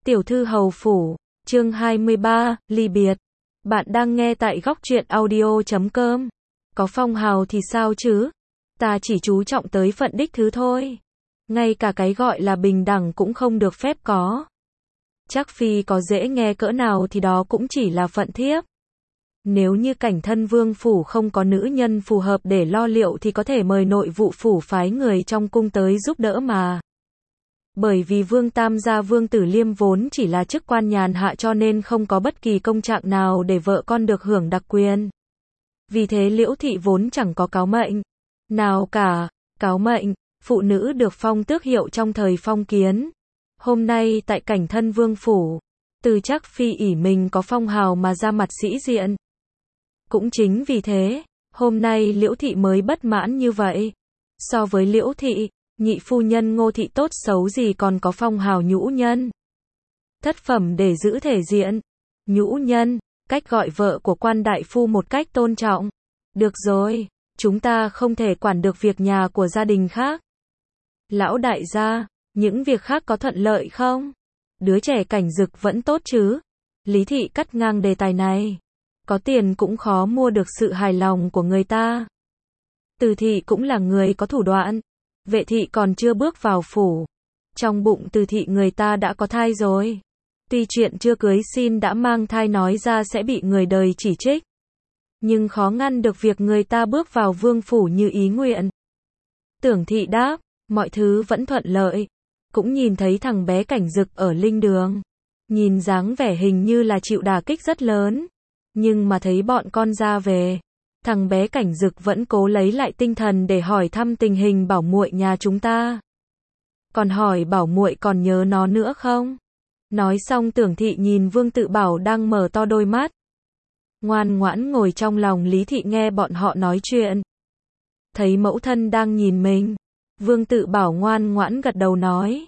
Tiểu thư hầu phủ, chương 23, ly biệt. Bạn đang nghe tại góc truyện audio.com. Có phong hào thì sao chứ? Ta chỉ chú trọng tới phận đích thứ thôi. Ngay cả cái gọi là bình đẳng cũng không được phép có. Chắc phi có dễ nghe cỡ nào thì đó cũng chỉ là phận thiếp. Nếu như cảnh thân vương phủ không có nữ nhân phù hợp để lo liệu thì có thể mời nội vụ phủ phái người trong cung tới giúp đỡ mà. Bởi vì Vương Tam gia Vương Tử Liêm vốn chỉ là chức quan nhàn hạ cho nên không có bất kỳ công trạng nào để vợ con được hưởng đặc quyền. Vì thế Liễu thị vốn chẳng có cáo mệnh nào cả. Cáo mệnh, phụ nữ được phong tước hiệu trong thời phong kiến. Hôm nay tại cảnh thân vương phủ, từ chắc phi ỷ mình có phong hào mà ra mặt sĩ diện. Cũng chính vì thế, hôm nay Liễu thị mới bất mãn như vậy. So với Liễu thị, nhị phu nhân Ngô thị tốt xấu gì còn có phong hào nhũ nhân. Thất phẩm để giữ thể diện. Nhũ nhân, cách gọi vợ của quan đại phu một cách tôn trọng. Được rồi, chúng ta không thể quản được việc nhà của gia đình khác. Lão đại gia, những việc khác có thuận lợi không? Đứa trẻ Cảnh Dực vẫn tốt chứ? Lý thị cắt ngang đề tài này. Có tiền cũng khó mua được sự hài lòng của người ta. Từ thị cũng là người có thủ đoạn. Vệ thị còn chưa bước vào phủ. Trong bụng Từ thị người ta đã có thai rồi. Tuy chuyện chưa cưới xin đã mang thai nói ra sẽ bị người đời chỉ trích. Nhưng khó ngăn được việc người ta bước vào vương phủ như ý nguyện. Tưởng thị đáp, mọi thứ vẫn thuận lợi. Cũng nhìn thấy thằng bé Cảnh Dực ở linh đường. Nhìn dáng vẻ hình như là chịu đả kích rất lớn. Nhưng mà thấy bọn con ra về. Thằng bé Cảnh Dực vẫn cố lấy lại tinh thần để hỏi thăm tình hình bảo muội nhà chúng ta. Còn hỏi bảo muội còn nhớ nó nữa không? Nói xong Tưởng thị nhìn Vương Tự Bảo đang mở to đôi mắt. Ngoan ngoãn ngồi trong lòng Lý thị nghe bọn họ nói chuyện. Thấy mẫu thân đang nhìn mình. Vương Tự Bảo ngoan ngoãn gật đầu nói.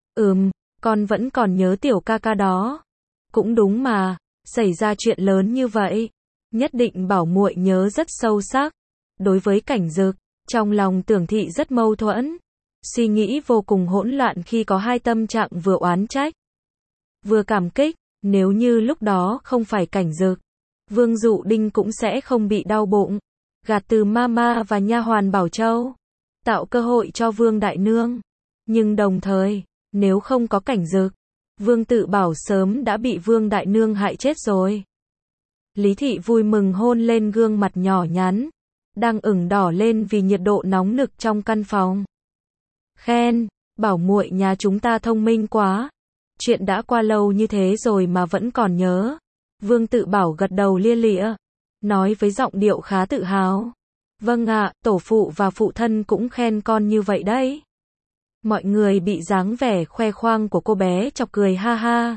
Con vẫn còn nhớ tiểu ca ca đó. Cũng đúng mà, xảy ra chuyện lớn như vậy. Nhất định bảo muội nhớ rất sâu sắc. Đối với Cảnh Dực, trong lòng Tưởng thị rất mâu thuẫn. Suy nghĩ vô cùng hỗn loạn khi có hai tâm trạng vừa oán trách, vừa cảm kích. Nếu như lúc đó không phải Cảnh Dực, Vương Dụ Đinh cũng sẽ không bị đau bụng. Gạt từ mama và nha hoàn Bảo Châu. Tạo cơ hội cho Vương Đại Nương. Nhưng đồng thời, nếu không có Cảnh Dực, Vương Tự Bảo sớm đã bị Vương Đại Nương hại chết rồi. Lý thị vui mừng hôn lên gương mặt nhỏ nhắn, đang ửng đỏ lên vì nhiệt độ nóng nực trong căn phòng. Khen, bảo muội nhà chúng ta thông minh quá. Chuyện đã qua lâu như thế rồi mà vẫn còn nhớ. Vương Tự Bảo gật đầu lia lịa, nói với giọng điệu khá tự hào. Vâng ạ, tổ phụ và phụ thân cũng khen con như vậy đấy. Mọi người bị dáng vẻ khoe khoang của cô bé chọc cười ha ha.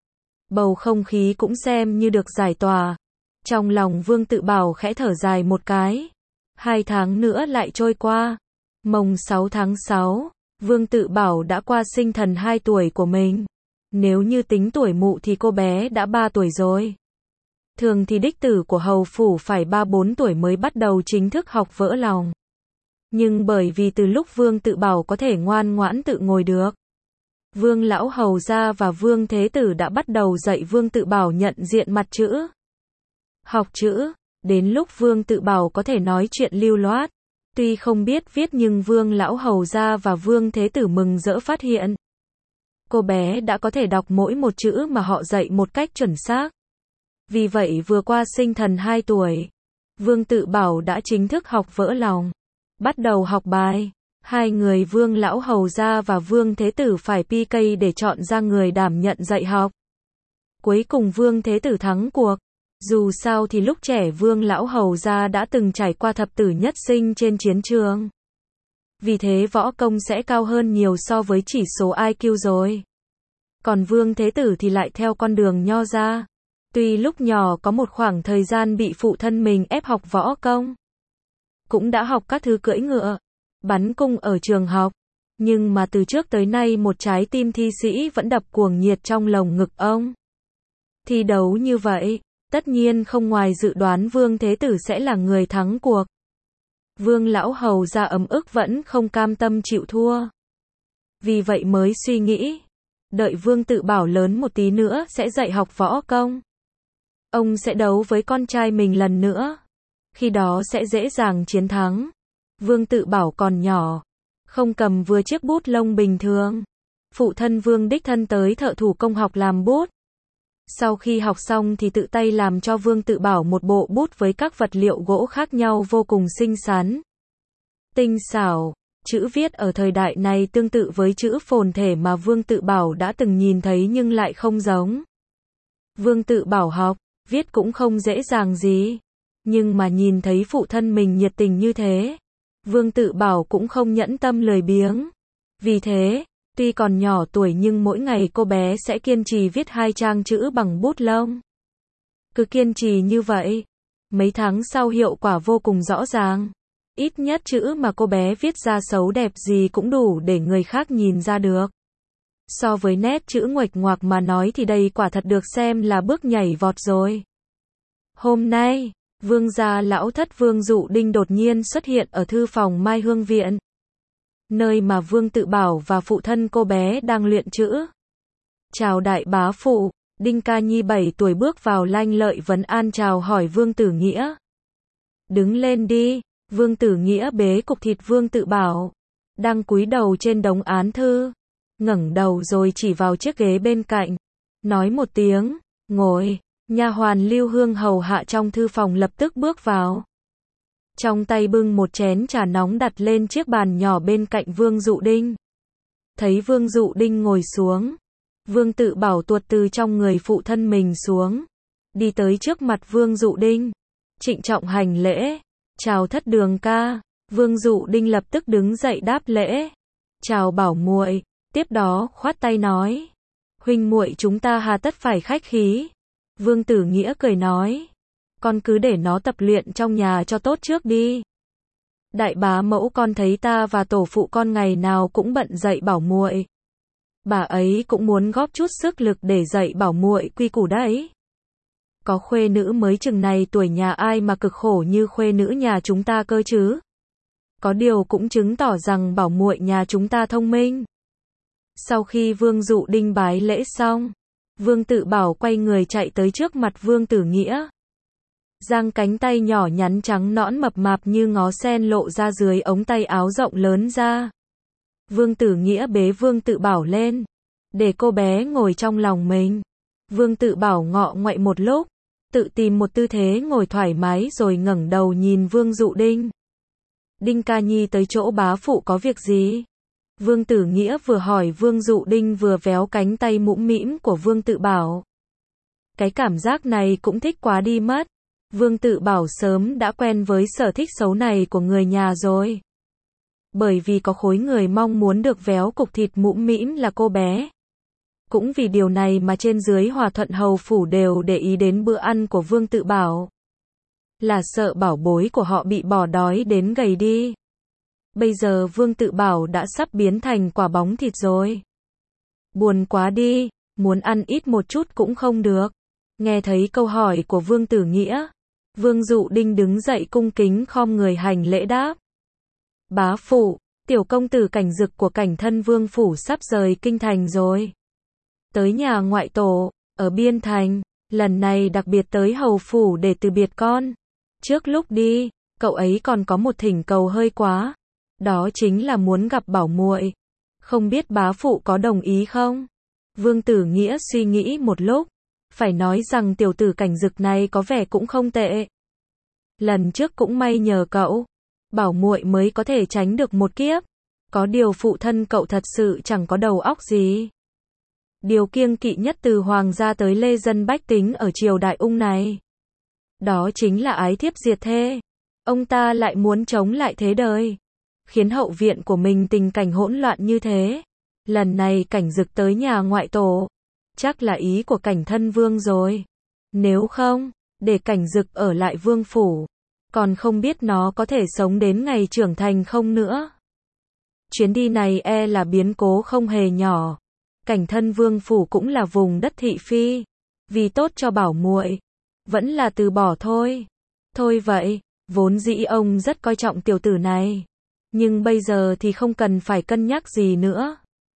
Bầu không khí cũng xem như được giải tỏa. Trong lòng Vương Tự Bảo khẽ thở dài một cái. 2 tháng nữa lại trôi qua. Mồng 6 tháng 6, Vương Tự Bảo đã qua sinh thần 2 tuổi của mình. Nếu như tính tuổi mụ thì cô bé đã 3 tuổi rồi. Thường thì đích tử của hầu phủ phải 3-4 tuổi mới bắt đầu chính thức học vỡ lòng. Nhưng bởi vì từ lúc Vương Tự Bảo có thể ngoan ngoãn tự ngồi được, Vương Lão Hầu Gia và Vương Thế Tử đã bắt đầu dạy Vương Tự Bảo nhận diện mặt chữ. Học chữ, đến lúc Vương Tự Bảo có thể nói chuyện lưu loát. Tuy không biết viết nhưng Vương Lão Hầu Gia và Vương Thế Tử mừng rỡ phát hiện. Cô bé đã có thể đọc mỗi một chữ mà họ dạy một cách chuẩn xác. Vì vậy vừa qua sinh thần 2 tuổi, Vương Tự Bảo đã chính thức học vỡ lòng. Bắt đầu học bài. 2 người Vương Lão Hầu Gia và Vương Thế Tử phải PK để chọn ra người đảm nhận dạy học. Cuối cùng Vương Thế Tử thắng cuộc. Dù sao thì lúc trẻ Vương Lão Hầu Gia đã từng trải qua thập tử nhất sinh trên chiến trường. Vì thế võ công sẽ cao hơn nhiều so với chỉ số IQ rồi. Còn Vương Thế Tử thì lại theo con đường nho gia. Tuy lúc nhỏ có một khoảng thời gian bị phụ thân mình ép học võ công. Cũng đã học các thứ cưỡi ngựa, bắn cung ở trường học. Nhưng mà từ trước tới nay một trái tim thi sĩ vẫn đập cuồng nhiệt trong lồng ngực ông. Thi đấu như vậy, tất nhiên không ngoài dự đoán Vương Thế Tử sẽ là người thắng cuộc. Vương Lão Hầu Gia ấm ức vẫn không cam tâm chịu thua. Vì vậy mới suy nghĩ, đợi Vương Tự Bảo lớn một tí nữa sẽ dạy học võ công. Ông sẽ đấu với con trai mình lần nữa. Khi đó sẽ dễ dàng chiến thắng. Vương Tự Bảo còn nhỏ, không cầm vừa chiếc bút lông bình thường. Phụ thân Vương đích thân tới thợ thủ công học làm bút. Sau khi học xong thì tự tay làm cho Vương Tự Bảo một bộ bút với các vật liệu gỗ khác nhau vô cùng xinh xắn, tinh xảo. Chữ viết ở thời đại này tương tự với chữ phồn thể mà Vương Tự Bảo đã từng nhìn thấy nhưng lại không giống. Vương Tự Bảo học, viết cũng không dễ dàng gì. Nhưng mà nhìn thấy phụ thân mình nhiệt tình như thế, Vương Tự Bảo cũng không nhẫn tâm lười biếng. Vì thế, tuy còn nhỏ tuổi nhưng mỗi ngày cô bé sẽ kiên trì viết 2 trang chữ bằng bút lông. Cứ kiên trì như vậy, mấy tháng sau hiệu quả vô cùng rõ ràng. Ít nhất chữ mà cô bé viết ra xấu đẹp gì cũng đủ để người khác nhìn ra được. So với nét chữ nguệch ngoạc mà nói thì đây quả thật được xem là bước nhảy vọt rồi. Hôm nay, Vương gia lão thất Vương Dụ Đinh đột nhiên xuất hiện ở thư phòng Mai Hương Viện, nơi mà Vương Tự Bảo và phụ thân cô bé đang luyện chữ. Chào đại bá phụ. Đinh Ca Nhi 7 tuổi bước vào lanh lợi vấn an chào hỏi Vương Tử Nghĩa. Đứng lên đi. Vương Tử Nghĩa bế cục thịt Vương Tự Bảo, đang cúi đầu trên đống án thư, ngẩng đầu rồi chỉ vào chiếc ghế bên cạnh, nói một tiếng, ngồi. Nha hoàn Lưu Hương hầu hạ trong thư phòng lập tức bước vào, trong tay bưng một chén trà nóng đặt lên chiếc bàn nhỏ bên cạnh Vương Dụ Đinh. Thấy Vương Dụ Đinh ngồi xuống, Vương Tự Bảo tuột từ trong người phụ thân mình xuống, đi tới trước mặt Vương Dụ Đinh, trịnh trọng hành lễ. Chào thất đường ca. Vương Dụ Đinh lập tức đứng dậy đáp lễ. Chào Bảo muội. Tiếp đó khoát tay nói, huynh muội chúng ta hà tất phải khách khí. Vương Tử Nghĩa cười nói, con cứ để nó tập luyện trong nhà cho tốt trước đi. Đại bá mẫu con thấy ta và tổ phụ con ngày nào cũng bận dạy Bảo muội. Bà ấy cũng muốn góp chút sức lực để dạy Bảo muội quy củ đấy. Có khuê nữ mới chừng này tuổi nhà ai mà cực khổ như khuê nữ nhà chúng ta cơ chứ. Có điều cũng chứng tỏ rằng Bảo muội nhà chúng ta thông minh. Sau khi Vương Dụ Đinh bái lễ xong, Vương Tự Bảo quay người chạy tới trước mặt Vương Tử Nghĩa. Giang cánh tay nhỏ nhắn trắng nõn mập mạp như ngó sen lộ ra dưới ống tay áo rộng lớn ra. Vương Tử Nghĩa bế Vương Tự Bảo lên, để cô bé ngồi trong lòng mình. Vương Tự Bảo ngọ ngoậy một lúc, tự tìm một tư thế ngồi thoải mái rồi ngẩng đầu nhìn Vương Dụ Đinh. Đinh Ca Nhi tới chỗ bá phụ có việc gì? Vương Tử Nghĩa vừa hỏi Vương Dụ Đinh vừa véo cánh tay mũm mĩm của Vương Tự Bảo. Cái cảm giác này cũng thích quá đi mất. Vương Tự Bảo sớm đã quen với sở thích xấu này của người nhà rồi. Bởi vì có khối người mong muốn được véo cục thịt mũm mĩm là cô bé. Cũng vì điều này mà trên dưới Hòa Thuận hầu phủ đều để ý đến bữa ăn của Vương Tự Bảo. Là sợ bảo bối của họ bị bỏ đói đến gầy đi. Bây giờ Vương Tự Bảo đã sắp biến thành quả bóng thịt rồi. Buồn quá đi, muốn ăn ít một chút cũng không được. Nghe thấy câu hỏi của Vương Tử Nghĩa, Vương Dụ Đinh đứng dậy cung kính khom người hành lễ đáp. Bá phụ, tiểu công tử Cảnh Dực của Cảnh Thân Vương phủ sắp rời kinh thành rồi. Tới nhà ngoại tổ, ở Biên Thành, lần này đặc biệt tới hầu phủ để từ biệt con. Trước lúc đi, cậu ấy còn có một thỉnh cầu hơi quá. Đó chính là muốn gặp Bảo muội. Không biết bá phụ có đồng ý không? Vương Tử Nghĩa suy nghĩ một lúc, phải nói rằng tiểu tử Cảnh Dực này có vẻ cũng không tệ. Lần trước cũng may nhờ cậu, Bảo muội mới có thể tránh được một kiếp. Có điều phụ thân cậu thật sự chẳng có đầu óc gì. Điều kiêng kỵ nhất từ hoàng gia tới lê dân bách tính ở triều đại Ung này, đó chính là ái thiếp diệt thê. Ông ta lại muốn chống lại thế đời, khiến hậu viện của mình tình cảnh hỗn loạn như thế. Lần này Cảnh Dực tới nhà ngoại tổ, chắc là ý của Cảnh Thân Vương rồi. Nếu không, để Cảnh Dực ở lại vương phủ, còn không biết nó có thể sống đến ngày trưởng thành không nữa. Chuyến đi này e là biến cố không hề nhỏ. Cảnh Thân Vương phủ cũng là vùng đất thị phi, vì tốt cho Bảo muội, vẫn là từ bỏ thôi. Thôi vậy, vốn dĩ ông rất coi trọng tiểu tử này, nhưng bây giờ thì không cần phải cân nhắc gì nữa.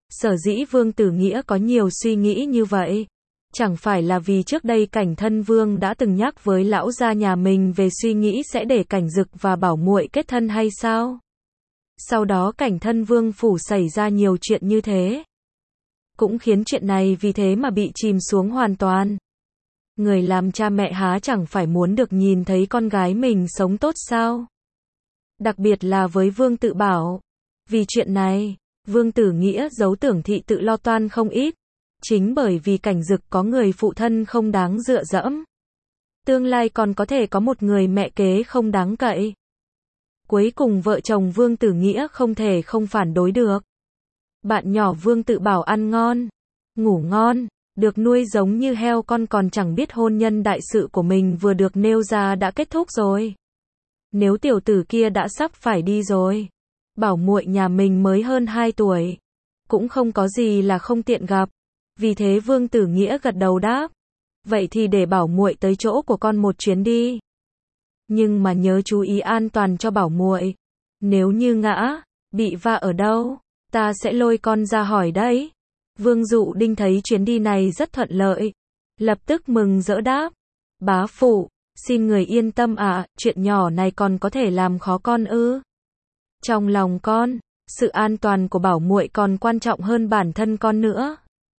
Sở dĩ Vương Tử Nghĩa có nhiều suy nghĩ như vậy, chẳng phải là vì trước đây Cảnh Thân Vương đã từng nhắc với lão gia nhà mình về suy nghĩ sẽ để Cảnh Dực và Bảo Muội kết thân hay sao? Sau đó Cảnh Thân Vương phủ xảy ra nhiều chuyện như thế, cũng khiến chuyện này vì thế mà bị chìm xuống hoàn toàn. Người làm cha mẹ há chẳng phải muốn được nhìn thấy con gái mình sống tốt sao? Đặc biệt là với Vương Tự Bảo. Vì chuyện này, Vương Tử Nghĩa giấu Tưởng Thị tự lo toan không ít. Chính bởi vì Cảnh Dực có người phụ thân không đáng dựa dẫm. Tương lai còn có thể có một người mẹ kế không đáng cậy. Cuối cùng vợ chồng Vương Tử Nghĩa không thể không phản đối được. Bạn nhỏ Vương Tự Bảo ăn ngon, ngủ ngon, được nuôi giống như heo con còn chẳng biết hôn nhân đại sự của mình vừa được nêu ra đã kết thúc rồi. Nếu tiểu tử kia đã sắp phải đi rồi, Bảo Muội nhà mình mới hơn 2 tuổi, cũng không có gì là không tiện gặp. Vì thế Vương Tử Nghĩa gật đầu đáp, vậy thì để Bảo Muội tới chỗ của con một chuyến đi. Nhưng mà nhớ chú ý an toàn cho Bảo Muội. Nếu như ngã, bị va ở đâu, ta sẽ lôi con ra hỏi đấy. Vương Dụ Đinh thấy chuyến đi này rất thuận lợi, lập tức mừng rỡ đáp, bá phụ, xin người yên tâm ạ, chuyện nhỏ này còn có thể làm khó con ư? Trong lòng con, sự an toàn của Bảo Muội còn quan trọng hơn bản thân con nữa.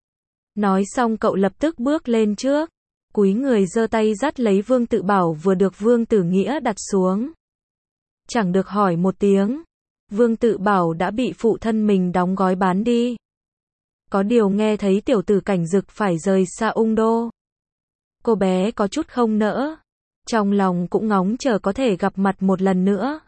Nói xong cậu lập tức bước lên trước, cúi người giơ tay dắt lấy Vương Tự Bảo vừa được Vương Tử Nghĩa đặt xuống. Chẳng được hỏi một tiếng, Vương Tự Bảo đã bị phụ thân mình đóng gói bán đi. Có điều nghe thấy tiểu tử Cảnh Dực phải rời xa Ung Đô, cô bé có chút không nỡ, trong lòng cũng ngóng chờ có thể gặp mặt một lần nữa.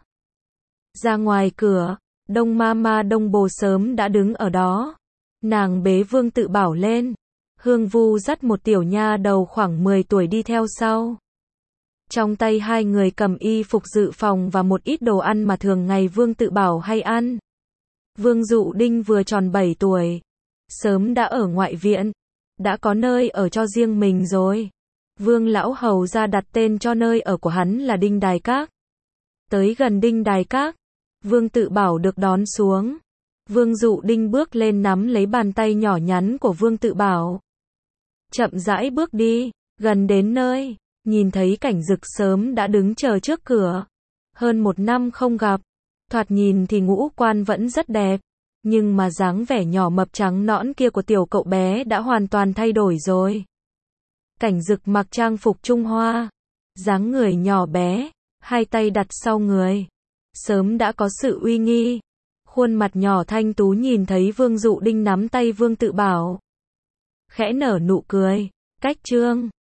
Ra ngoài cửa, Đông Mama Đông Bồ sớm đã đứng ở đó. Nàng bế Vương Tự Bảo lên, Hương Vu dắt một tiểu nha đầu khoảng 10 tuổi đi theo sau. Trong tay hai người cầm y phục dự phòng và một ít đồ ăn mà thường ngày Vương Tự Bảo hay ăn. Vương Dụ Đinh vừa tròn 7 tuổi, sớm đã ở ngoại viện, đã có nơi ở cho riêng mình rồi. Vương lão hầu ra đặt tên cho nơi ở của hắn là Đinh Đài Các. Tới gần Đinh Đài Các, Vương Tự Bảo được đón xuống. Vương Dụ Đinh bước lên nắm lấy bàn tay nhỏ nhắn của Vương Tự Bảo. Chậm rãi bước đi, gần đến nơi, nhìn thấy Cảnh Dực sớm đã đứng chờ trước cửa. Hơn 1 năm không gặp, thoạt nhìn thì ngũ quan vẫn rất đẹp, nhưng mà dáng vẻ nhỏ mập trắng nõn kia của tiểu cậu bé đã hoàn toàn thay đổi rồi. Cảnh Dực mặc trang phục Trung Hoa, dáng người nhỏ bé, hai tay đặt sau người, sớm đã có sự uy nghi. Khuôn mặt nhỏ thanh tú nhìn thấy Vương Dụ Đinh nắm tay Vương Tự Bảo, khẽ nở nụ cười, cách trương.